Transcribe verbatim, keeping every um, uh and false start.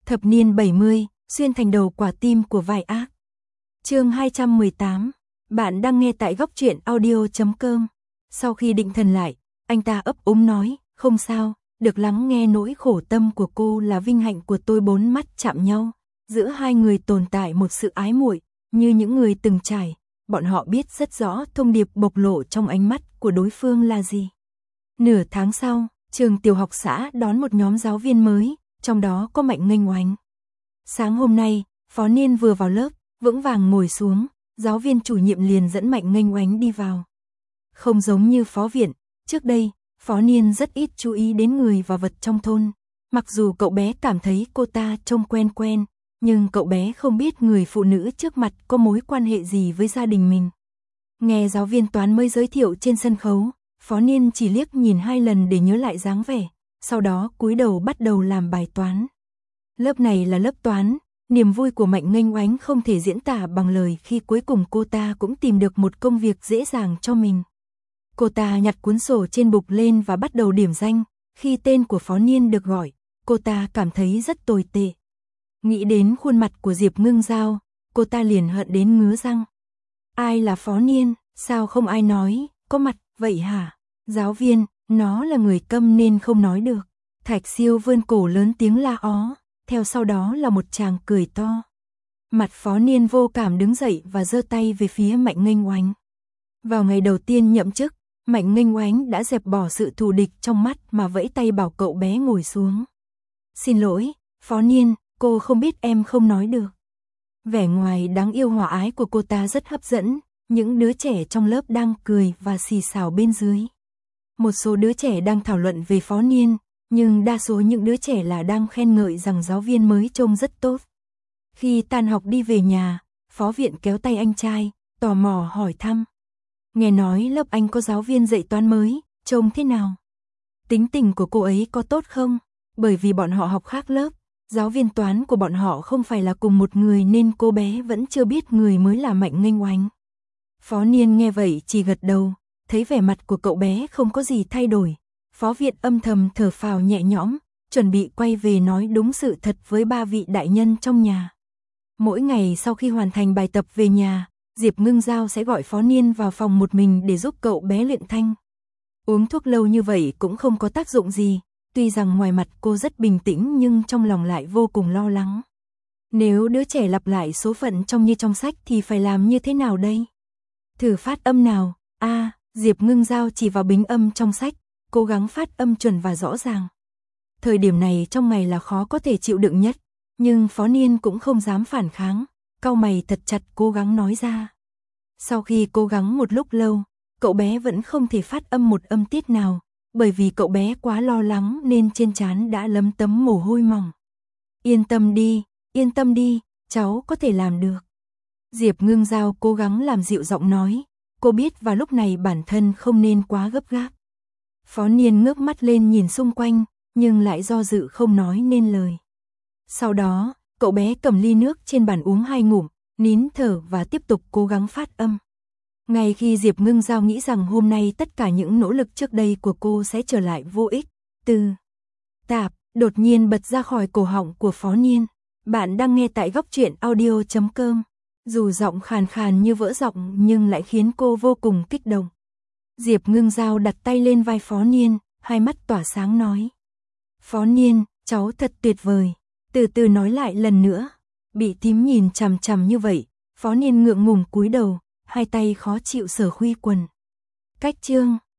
Thập niên bảy mươi, xuyên thành đầu quả tim của vai ác. Chương hai trăm mười tám. Bạn đang nghe tại góc truyện audio chấm com. Sau khi định thần lại, anh ta ấp úng nói, không sao, được lắng nghe nỗi khổ tâm của cô là vinh hạnh của tôi. Bốn mắt chạm nhau, giữa hai người tồn tại một sự ái muội, như những người từng trải, bọn họ biết rất rõ thông điệp bộc lộ trong ánh mắt của đối phương là gì. Nửa tháng sau, trường tiểu học xã đón một nhóm giáo viên mới, trong đó có Mạnh Nghênh Oánh. Sáng hôm nay, Phó Niên vừa vào lớp, vững vàng ngồi xuống, giáo viên chủ nhiệm liền dẫn Mạnh Nghênh Oánh đi vào. Không giống như Phó Viện, trước đây, Phó Niên rất ít chú ý đến người và vật trong thôn. Mặc dù cậu bé cảm thấy cô ta trông quen quen, nhưng cậu bé không biết người phụ nữ trước mặt có mối quan hệ gì với gia đình mình. Nghe giáo viên toán mới giới thiệu trên sân khấu, Phó Niên chỉ liếc nhìn hai lần để nhớ lại dáng vẻ, sau đó cúi đầu bắt đầu làm bài toán. Lớp này là lớp toán, niềm vui của Mạnh Nghênh Oánh không thể diễn tả bằng lời khi cuối cùng cô ta cũng tìm được một công việc dễ dàng cho mình. Cô ta nhặt cuốn sổ trên bục lên và bắt đầu điểm danh, khi tên của Phó Niên được gọi, cô ta cảm thấy rất tồi tệ. Nghĩ đến khuôn mặt của Diệp Ngưng Giao, cô ta liền hận đến ngứa răng. Ai là Phó Niên, sao không ai nói, có mặt, vậy hả? Giáo viên, nó là người câm nên không nói được. Thạch Siêu vươn cổ lớn tiếng la ó, theo sau đó là một tràng cười to. Mặt Phó Niên vô cảm đứng dậy và giơ tay về phía Mạnh Nghênh Oánh. Vào ngày đầu tiên nhậm chức, Mạnh Nghênh Oánh đã dẹp bỏ sự thù địch trong mắt mà vẫy tay bảo cậu bé ngồi xuống. Xin lỗi, Phó Niên, cô không biết em không nói được. Vẻ ngoài đáng yêu hòa ái của cô ta rất hấp dẫn, những đứa trẻ trong lớp đang cười và xì xào bên dưới. Một số đứa trẻ đang thảo luận về Phó Niên, nhưng đa số những đứa trẻ là đang khen ngợi rằng giáo viên mới trông rất tốt. Khi tan học đi về nhà, Phó Viện kéo tay anh trai, tò mò hỏi thăm. Nghe nói lớp anh có giáo viên dạy toán mới, trông thế nào? Tính tình của cô ấy có tốt không? Bởi vì bọn họ học khác lớp, giáo viên toán của bọn họ không phải là cùng một người nên cô bé vẫn chưa biết người mới là Mạnh Nghênh Oánh. Phó Niên nghe vậy chỉ gật đầu, thấy vẻ mặt của cậu bé không có gì thay đổi. Phó Viện âm thầm thở phào nhẹ nhõm, chuẩn bị quay về nói đúng sự thật với ba vị đại nhân trong nhà. Mỗi ngày sau khi hoàn thành bài tập về nhà, Diệp Ngưng Giao sẽ gọi Phó Niên vào phòng một mình để giúp cậu bé luyện thanh. Uống thuốc lâu như vậy cũng không có tác dụng gì, tuy rằng ngoài mặt cô rất bình tĩnh nhưng trong lòng lại vô cùng lo lắng. Nếu đứa trẻ lặp lại số phận trong như trong sách thì phải làm như thế nào đây? Thử phát âm nào? A, à, Diệp Ngưng Giao chỉ vào bính âm trong sách, cố gắng phát âm chuẩn và rõ ràng. Thời điểm này trong ngày là khó có thể chịu đựng nhất, nhưng Phó Niên cũng không dám phản kháng, cau mày thật chặt cố gắng nói ra. Sau khi cố gắng một lúc lâu, cậu bé vẫn không thể phát âm một âm tiết nào, bởi vì cậu bé quá lo lắng nên trên trán đã lấm tấm mồ hôi mỏng. Yên tâm đi, yên tâm đi, cháu có thể làm được. Diệp Ngưng Giao cố gắng làm dịu giọng nói, cô biết vào lúc này bản thân không nên quá gấp gáp. Phó Niên ngước mắt lên nhìn xung quanh, nhưng lại do dự không nói nên lời. Sau đó, cậu bé cầm ly nước trên bàn uống hai ngụm, nín thở và tiếp tục cố gắng phát âm. Ngay khi Diệp Ngưng Giao nghĩ rằng hôm nay tất cả những nỗ lực trước đây của cô sẽ trở lại vô ích, từ tạp đột nhiên bật ra khỏi cổ họng của Phó Niên. Bạn đang nghe tại góc truyện audio chấm com. Dù giọng khàn khàn như vỡ giọng nhưng lại khiến cô vô cùng kích động. Diệp Ngưng Giao đặt tay lên vai Phó Niên, hai mắt tỏa sáng nói. Phó Niên, cháu thật tuyệt vời. Từ từ nói lại lần nữa. Bị thím nhìn chằm chằm như vậy, Phó Niên ngượng ngùng cúi đầu, hai tay khó chịu sờ khuy quần. Cách chương